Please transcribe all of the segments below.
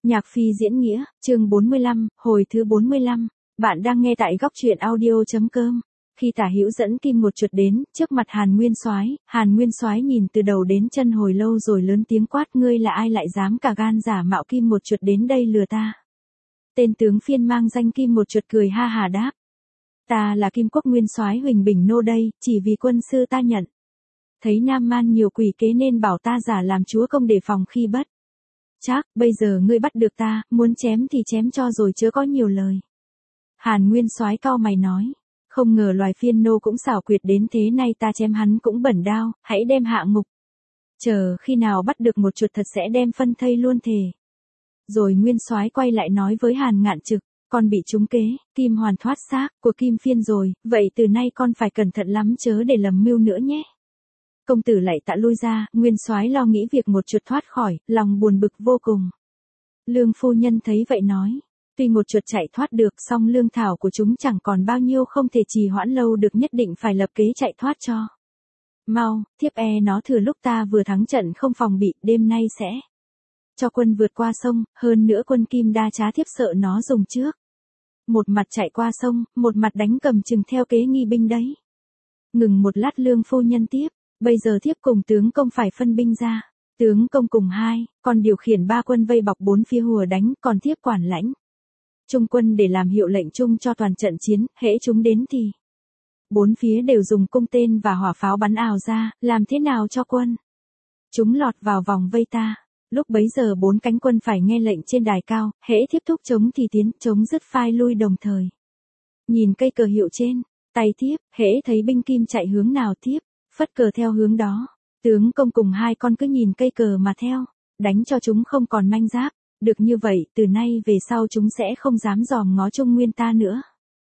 Nhạc phi diễn nghĩa, chương 45, hồi thứ 45. Bạn đang nghe tại góc truyện audio.com. Khi Tả Hữu dẫn Kim Một Chuột đến, trước mặt Hàn Nguyên Soái nhìn từ đầu đến chân hồi lâu rồi lớn tiếng quát: ngươi là ai lại dám cả gan giả mạo Kim Một Chuột đến đây lừa ta? Tên tướng phiên mang danh Kim Một Chuột cười ha hà đáp: ta là Kim Quốc Nguyên Soái Huỳnh Bình Nô đây, chỉ vì quân sư ta nhận thấy Nam Man nhiều quỷ kế nên bảo ta giả làm chúa công để phòng khi bất chắc. Bây giờ ngươi bắt được ta, muốn chém thì chém cho rồi chớ có nhiều lời. Hàn Nguyên Soái cau mày nói: không ngờ loài phiên nô cũng xảo quyệt đến thế, nay ta chém hắn cũng bẩn đao, hãy đem hạ ngục. Chờ khi nào bắt được Một Chuột thật sẽ đem phân thây luôn thề. Rồi Nguyên Soái quay lại nói với Hàn Ngạn Trực: con bị trúng kế, Kim Hoàn thoát xác của Kim Phiên rồi, vậy từ nay con phải cẩn thận lắm chớ để lầm mưu nữa nhé. Công tử lạy tạ lui ra. Nguyên Soái lo nghĩ việc Một Chuột thoát khỏi, lòng buồn bực vô cùng. Lương phu nhân thấy vậy nói: tuy Một Chuột chạy thoát được, song lương thảo của chúng chẳng còn bao nhiêu, không thể trì hoãn lâu được, nhất định phải lập kế chạy thoát cho mau. Thiếp nó thừa lúc ta vừa thắng trận không phòng bị, đêm nay sẽ cho quân vượt qua sông, hơn nữa quân Kim đa trá, thiếp sợ nó dùng trước. Một mặt chạy qua sông, một mặt đánh cầm chừng theo kế nghi binh đấy. Ngừng một lát, Lương phu nhân tiếp: bây giờ thiếp cùng tướng công phải phân binh ra. Tướng công cùng hai, còn điều khiển ba quân vây bọc bốn phía hùa đánh, còn thiếp quản lãnh trung quân để làm hiệu lệnh chung cho toàn trận chiến, hễ chúng đến thì bốn phía đều dùng cung tên và hỏa pháo bắn ào ra, làm thế nào cho quân chúng lọt vào vòng vây ta. Lúc bấy giờ bốn cánh quân phải nghe lệnh trên đài cao, hễ thiếp thúc chống thì tiến, chống dứt phai lui đồng thời. Nhìn cây cờ hiệu trên tay thiếp, hễ thấy binh Kim chạy hướng nào thiếp phất cờ theo hướng đó. Tướng công cùng hai con cứ nhìn cây cờ mà theo, đánh cho chúng không còn manh giáp. Được như vậy, từ nay về sau chúng sẽ không dám dòm ngó Trung Nguyên ta nữa.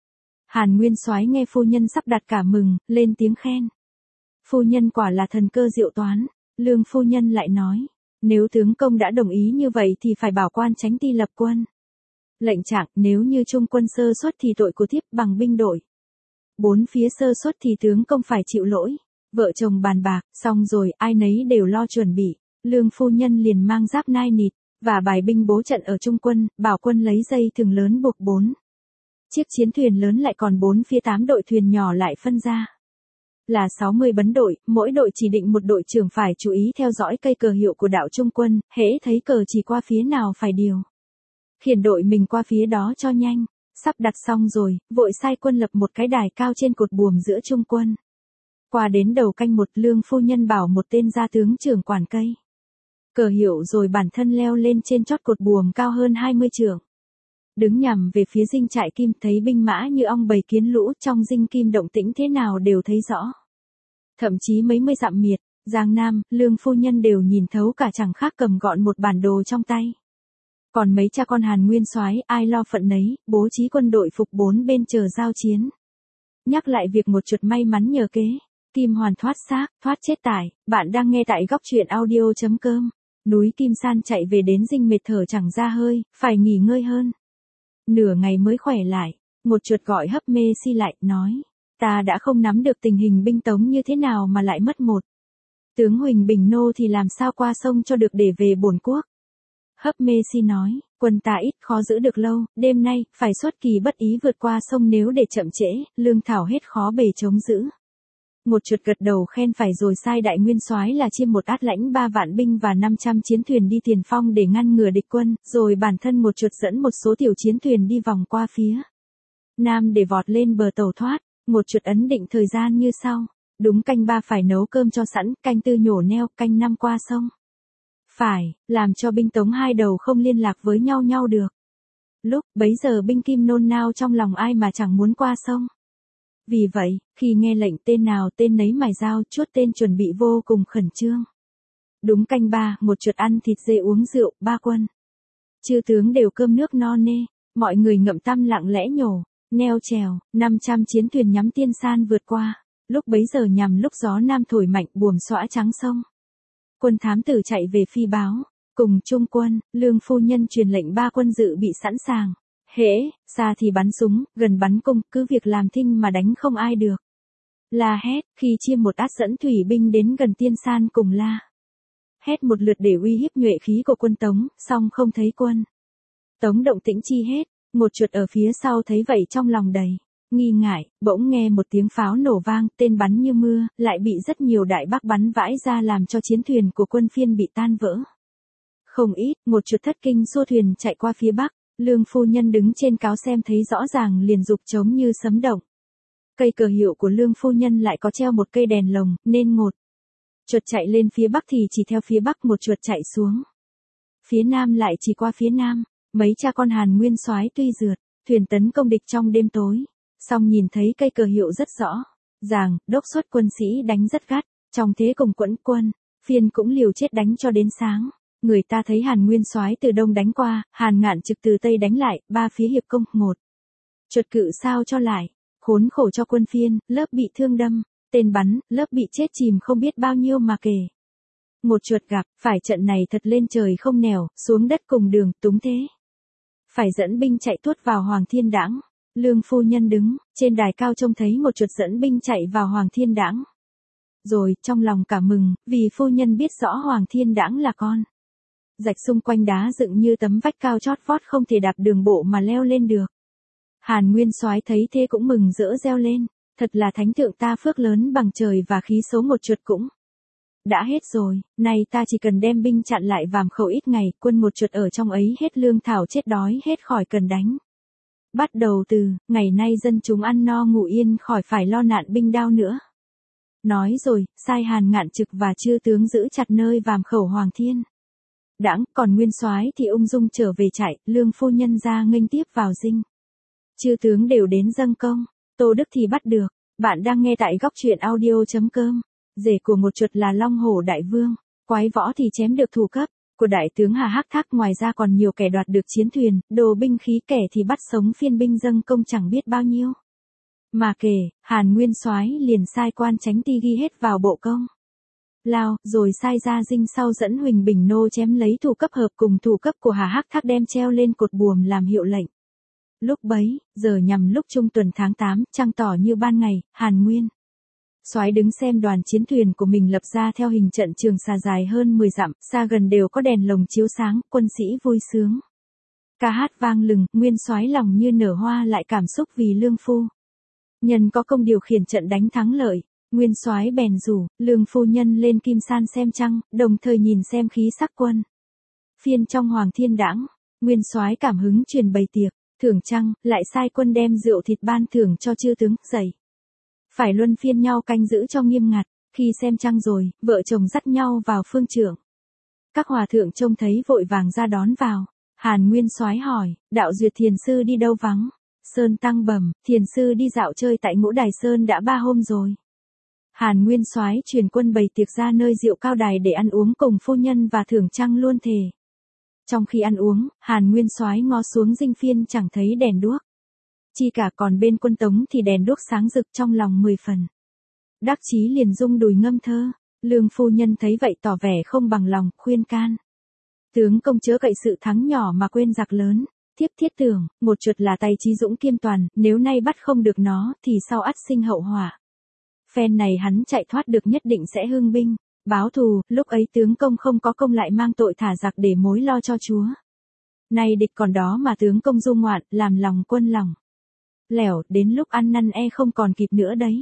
Hàn Nguyên Soái nghe phu nhân sắp đặt cả mừng, lên tiếng khen: phu nhân quả là thần cơ diệu toán. Lương phu nhân lại nói: nếu tướng công đã đồng ý như vậy thì phải bảo quan Chánh Ti lập quân lệnh trạng, nếu như Trung quân sơ suất thì tội của thiếp bằng binh đội. Bốn phía sơ suất thì tướng công phải chịu lỗi. Vợ chồng bàn bạc, xong rồi, ai nấy đều lo chuẩn bị. Lương phu nhân liền mang giáp nai nịt và bài binh bố trận ở trung quân, bảo quân lấy dây thừng lớn buộc 4 chiếc chiến thuyền lớn, lại còn 4 phía 8 đội thuyền nhỏ lại phân ra là 60 bấn đội, mỗi đội chỉ định một đội trưởng phải chú ý theo dõi cây cờ hiệu của đạo trung quân, hễ thấy cờ chỉ qua phía nào phải điều khiển đội mình qua phía đó cho nhanh. Sắp đặt xong rồi, vội sai quân lập một cái đài cao trên cột buồm giữa trung quân. Qua đến đầu canh một, Lương phu nhân bảo một tên gia tướng trưởng quản cây cờ hiệu, rồi bản thân leo lên trên chót cột buồm cao hơn 20 trượng. Đứng nhằm về phía dinh trại Kim, thấy binh mã như ong bầy kiến lũ, trong dinh Kim động tĩnh thế nào đều thấy rõ. Thậm chí mấy mươi dặm miệt, Giang Nam, Lương phu nhân đều nhìn thấu cả, chẳng khác cầm gọn một bản đồ trong tay. Còn mấy cha con Hàn Nguyên Soái, ai lo phận nấy, bố trí quân đội phục bốn bên chờ giao chiến. Nhắc lại việc Một Chuột may mắn nhờ kế Kim Hoàn thoát xác, thoát chết tải. Bạn đang nghe tại góc truyện audio.com. Núi Kim San chạy về đến dinh mệt thở chẳng ra hơi, phải nghỉ ngơi hơn nửa ngày mới khỏe lại. Một Chuột gọi Hấp Mê Si lại, nói: ta đã không nắm được tình hình binh tống như thế nào mà lại mất một tướng Huỳnh Bình Nô, thì làm sao qua sông cho được để về bổn quốc. Hấp Mê Si nói: quân ta ít khó giữ được lâu, đêm nay phải xuất kỳ bất ý vượt qua sông, nếu để chậm trễ, lương thảo hết khó bề chống giữ. Một Chuột gật đầu khen phải, rồi sai Đại Nguyên Soái là Chiêm Một Át lãnh 3 vạn binh và 500 chiến thuyền đi tiền phong để ngăn ngừa địch quân, rồi bản thân Một Chuột dẫn một số tiểu chiến thuyền đi vòng qua phía nam để vọt lên bờ tàu thoát. Một Chuột ấn định thời gian như sau: đúng canh 3 phải nấu cơm cho sẵn, canh 4 nhổ neo, canh 5 qua sông phải làm cho binh tống hai đầu không liên lạc với nhau được. Lúc bấy giờ binh Kim nôn nao trong lòng, ai mà chẳng muốn qua sông. Vì vậy, khi nghe lệnh tên nào tên nấy mài dao chuốt tên, chuẩn bị vô cùng khẩn trương. Đúng canh 3, Một Chuột ăn thịt dê uống rượu, ba quân chư tướng đều cơm nước no nê, mọi người ngậm tăm lặng lẽ nhổ neo chèo. 500 chiến thuyền nhắm Tiên San vượt qua. Lúc bấy giờ nhằm lúc gió nam thổi mạnh, buồm xõa trắng sông. Quân thám tử chạy về phi báo cùng trung quân. Lương phu nhân truyền lệnh ba quân dự bị sẵn sàng. Hễ xa thì bắn súng, gần bắn cung, cứ việc làm thinh mà đánh không ai được. La hét. Khi Chiêm Một Át dẫn thủy binh đến gần Tiên San cùng la hét một lượt để uy hiếp nhuệ khí của quân Tống, song không thấy quân Tống động tĩnh chi hết, một chuột ở phía sau thấy vậy trong lòng đầy nghi ngại, bỗng nghe một tiếng pháo nổ vang, tên bắn như mưa, lại bị rất nhiều đại bác bắn vãi ra làm cho chiến thuyền của quân phiên bị tan vỡ. Không ít, một chuột thất kinh xua thuyền chạy qua phía bắc, Lương phu nhân đứng trên cáo xem thấy rõ ràng liền giục trống như sấm động. Cây cờ hiệu của Lương phu nhân lại có treo một cây đèn lồng, nên một chuột chạy lên phía bắc thì chỉ theo phía bắc, một chuột chạy xuống phía nam lại chỉ qua phía nam. Mấy cha con Hàn Nguyên Soái tuy rượt thuyền tấn công địch trong đêm tối, song nhìn thấy cây cờ hiệu rất rõ ràng, đốc xuất quân sĩ đánh rất gắt, trong thế cùng quẫn quân phiên cũng liều chết đánh cho đến sáng. Người ta thấy Hàn Nguyên Soái từ đông đánh qua, Hàn Ngạn Trực từ tây đánh lại, ba phía hiệp công, một chuột cự sao cho lại, khốn khổ cho quân phiên, lớp bị thương đâm, tên bắn, lớp bị chết chìm không biết bao nhiêu mà kể. Một chuột gặp, phải trận này thật lên trời không nẻo, xuống đất cùng đường, túng thế. Phải dẫn binh chạy tuốt vào Hoàng Thiên Đãng. Lương phu nhân đứng trên đài cao trông thấy một chuột dẫn binh chạy vào Hoàng Thiên Đãng. Rồi, trong lòng cả mừng, vì phu nhân biết rõ Hoàng Thiên Đãng là con rạch xung quanh đá dựng như tấm vách cao chót vót không thể đạp đường bộ mà leo lên được. Hàn Nguyên Soái thấy thế cũng mừng rỡ reo lên, thật là thánh thượng ta phước lớn bằng trời và khí số một chuột cũng đã hết rồi, nay ta chỉ cần đem binh chặn lại Vàm Khẩu ít ngày, quân một chuột ở trong ấy hết lương thảo chết đói hết khỏi cần đánh. Bắt đầu từ, ngày nay dân chúng ăn no ngủ yên khỏi phải lo nạn binh đao nữa. Nói rồi, sai Hàn Ngạn Trực và chư tướng giữ chặt nơi Vàm Khẩu Hoàng Thiên Đãng, còn Nguyên Soái thì ung dung trở về trại, Lương phu nhân ra nghênh tiếp vào dinh. Chư tướng đều đến dâng công, Tô Đức thì bắt được. Bạn đang nghe tại góc truyện audio.com. Rể của một chuột là Long Hổ Đại Vương, quái võ thì chém được thủ cấp của đại tướng Hà Hắc Thác, ngoài ra còn nhiều kẻ đoạt được chiến thuyền, đồ binh khí, kẻ thì bắt sống phiên binh dâng công chẳng biết bao nhiêu. Mà kể, Hàn Nguyên Soái liền sai quan chánh ti ghi hết vào bộ công lao, rồi sai ra dinh sau dẫn Huỳnh Bình Nô chém lấy thủ cấp hợp cùng thủ cấp của Hà Hắc Thác đem treo lên cột buồm làm hiệu lệnh. Lúc bấy, giờ nhằm lúc trung tuần tháng 8, trăng tỏ như ban ngày, Hàn Nguyên Soái đứng xem đoàn chiến thuyền của mình lập ra theo hình trận trường xà dài hơn 10 dặm, xa gần đều có đèn lồng chiếu sáng, quân sĩ vui sướng. Ca hát vang lừng, Nguyên Soái lòng như nở hoa lại cảm xúc vì Lương phu nhân có công điều khiển trận đánh thắng lợi. Nguyên Soái bèn rủ Lương phu nhân lên Kim San xem trăng, đồng thời nhìn xem khí sắc quân phiên trong Hoàng Thiên Đãng. Nguyên Soái cảm hứng truyền bày tiệc thưởng trăng, lại sai quân đem rượu thịt ban thưởng cho chư tướng, dậy phải luân phiên nhau canh giữ cho nghiêm ngặt. Khi xem trăng rồi, vợ chồng dắt nhau vào phương trưởng. Các hòa thượng trông thấy vội vàng ra đón vào. Hàn Nguyên Soái hỏi, đạo duyệt thiền sư đi đâu vắng? Sơn Tăng bẩm, thiền sư đi dạo chơi tại Ngũ Đài Sơn đã 3 hôm rồi. Hàn Nguyên Soái truyền quân bày tiệc ra nơi rượu cao đài để ăn uống cùng phu nhân và thưởng trăng luôn thề. Trong khi ăn uống, Hàn Nguyên Soái ngó xuống dinh phiên chẳng thấy đèn đuốc chi cả, còn bên quân Tống thì đèn đuốc sáng rực, trong lòng 10 phần đắc chí liền rung đùi ngâm thơ. Lương phu nhân thấy vậy tỏ vẻ không bằng lòng, khuyên can tướng công chớ cậy sự thắng nhỏ mà quên giặc lớn. Thiếp thiết tưởng, một chuột là tay trí dũng kiên toàn, nếu nay bắt không được nó thì sau ắt sinh hậu họa. Phen này hắn chạy thoát được nhất định sẽ hưng binh báo thù, lúc ấy tướng công không có công lại mang tội thả giặc để mối lo cho chúa. Nay địch còn đó mà tướng công du ngoạn, làm lòng quân lòng lẻo, đến lúc ăn năn không còn kịp nữa đấy.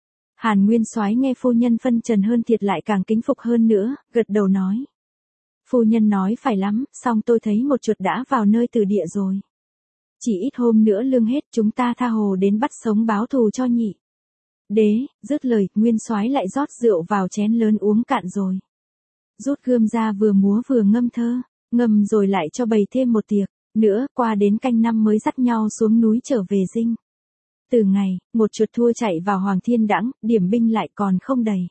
Hàn Nguyên Soái nghe phu nhân phân trần hơn thiệt lại càng kính phục hơn nữa, gật đầu nói. Phu nhân nói phải lắm, song tôi thấy một chuột đã vào nơi từ địa rồi. Chỉ ít hôm nữa lương hết, chúng ta tha hồ đến bắt sống báo thù cho nhị đế. Dứt lời, Nguyên Soái lại rót rượu vào chén lớn uống cạn rồi rút gươm ra vừa múa vừa ngâm thơ, ngâm rồi lại cho bày thêm một tiệc nữa, qua đến canh 5 mới dắt nhau xuống núi trở về dinh. Từ ngày, một chuột thua chạy vào Hoàng Thiên Đãng, điểm binh lại còn không đầy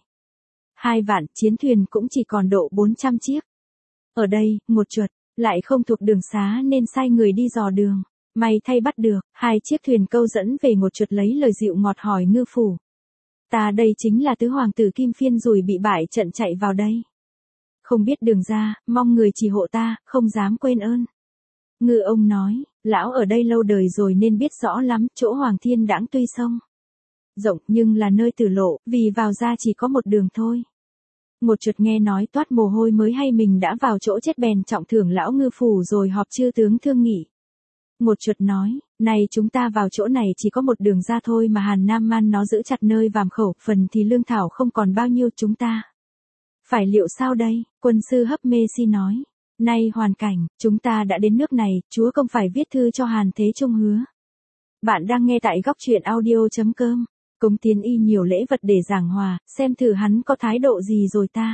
2 vạn, chiến thuyền cũng chỉ còn độ 400 chiếc. Ở đây, một chuột lại không thuộc đường xá nên sai người đi dò đường. May thay bắt được 2 chiếc thuyền câu dẫn về một chuột, lấy lời dịu ngọt hỏi ngư phủ. Ta đây chính là tứ hoàng tử Kim Phiên rồi bị bại trận chạy vào đây. Không biết đường ra, mong người chỉ hộ ta, không dám quên ơn. Ngư ông nói, lão ở đây lâu đời rồi nên biết rõ lắm, chỗ Hoàng Thiên Đãng tuy sông rộng nhưng là nơi tử lộ, vì vào ra chỉ có một đường thôi. Một chuột nghe nói toát mồ hôi mới hay mình đã vào chỗ chết bèn trọng thưởng lão ngư phủ rồi họp chư tướng thương nghị. Một chuột nói, này chúng ta vào chỗ này chỉ có một đường ra thôi mà Hàn Nam Man nó giữ chặt nơi vàm khẩu, phần thì lương thảo không còn bao nhiêu chúng ta. Phải liệu sao đây? Quân sư Hấp Mê Si nói. Nay hoàn cảnh, chúng ta đã đến nước này, chúa công phải viết thư cho Hàn Thế Trung hứa. Bạn đang nghe tại góc truyện audio.com. Cống Tiến Y nhiều lễ vật để giảng hòa, xem thử hắn có thái độ gì rồi ta.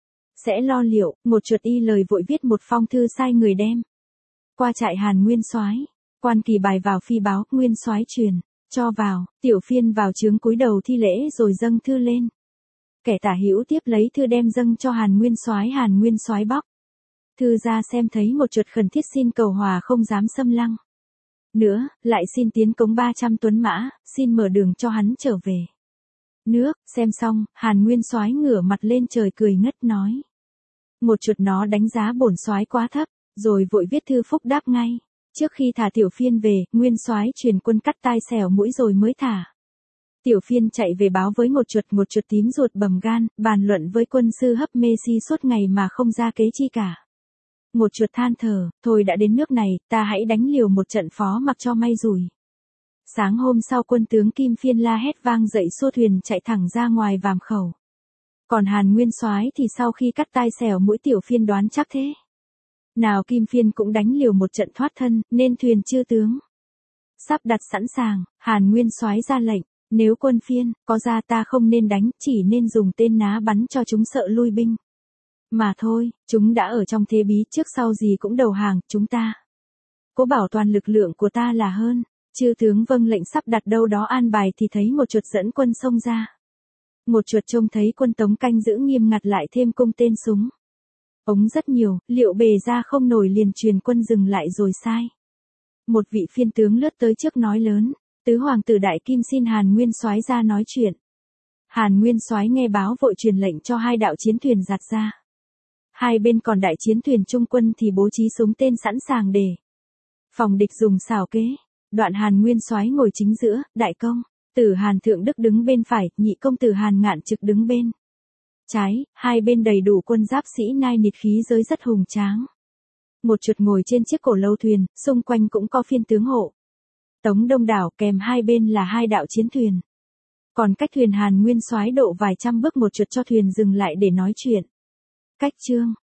Sẽ lo liệu, một chuột y lời vội viết một phong thư sai người đem. Qua trại Hàn Nguyên Soái, quan kỳ bài vào phi báo, Nguyên Soái truyền, cho vào, Tiểu Phiên vào chướng cúi đầu thi lễ rồi dâng thư lên. Kẻ tả hữu tiếp lấy thư đem dâng cho Hàn Nguyên Soái bóc. Thư ra xem thấy một chuột khẩn thiết xin cầu hòa không dám xâm lăng. Nữa, lại xin tiến cống 300 tuấn mã, xin mở đường cho hắn trở về. Nước, xem xong, Hàn Nguyên Soái ngửa mặt lên trời cười ngất nói. Một chuột nó đánh giá bổn soái quá thấp, rồi vội viết thư phúc đáp ngay. Trước khi thả Tiểu Phiên về, Nguyên Soái truyền quân cắt tai xẻo mũi rồi mới thả. Tiểu Phiên chạy về báo với một chuột tím ruột bầm gan, bàn luận với quân sư Hấp Mê Si suốt ngày mà không ra kế chi cả. Một chuột than thở, thôi đã đến nước này, ta hãy đánh liều một trận phó mặc cho may rủi. Sáng hôm sau quân tướng Kim Phiên la hét vang dậy xua thuyền chạy thẳng ra ngoài vàm khẩu. Còn Hàn Nguyên Soái thì sau khi cắt tai xẻo mũi Tiểu Phiên đoán chắc thế. Nào Kim Phiên cũng đánh liều một trận thoát thân, nên thuyền chư tướng sắp đặt sẵn sàng, Hàn Nguyên Soái ra lệnh, nếu quân Phiên có ra ta không nên đánh, chỉ nên dùng tên ná bắn cho chúng sợ lui binh. Mà thôi, chúng đã ở trong thế bí trước sau gì cũng đầu hàng, chúng ta cố bảo toàn lực lượng của ta là hơn. Chư tướng vâng lệnh sắp đặt đâu đó an bài thì thấy một chuột dẫn quân xông ra. Một chuột trông thấy quân Tống canh giữ nghiêm ngặt lại thêm cung tên súng ống rất nhiều, liệu bề ra không nổi liền truyền quân dừng lại rồi sai. Một vị phiên tướng lướt tới trước nói lớn, tứ hoàng tử Đại Kim xin Hàn Nguyên Soái ra nói chuyện. Hàn Nguyên Soái nghe báo vội truyền lệnh cho hai đạo chiến thuyền giạt ra. Hai bên còn đại chiến thuyền trung quân thì bố trí súng tên sẵn sàng để phòng địch dùng xảo kế. Đoạn Hàn Nguyên Soái ngồi chính giữa, đại công tử Hàn Thượng Đức đứng bên phải, nhị công tử Hàn Ngạn Trực đứng bên trái, hai bên đầy đủ quân giáp sĩ nai nịt khí giới rất hùng tráng. Một chuột ngồi trên chiếc cổ lâu thuyền, xung quanh cũng có phiên tướng hộ tống đông đảo, kèm hai bên là hai đạo chiến thuyền. Còn cách thuyền Hàn Nguyên Soái độ vài trăm bước một chuột cho thuyền dừng lại để nói chuyện. Cách chương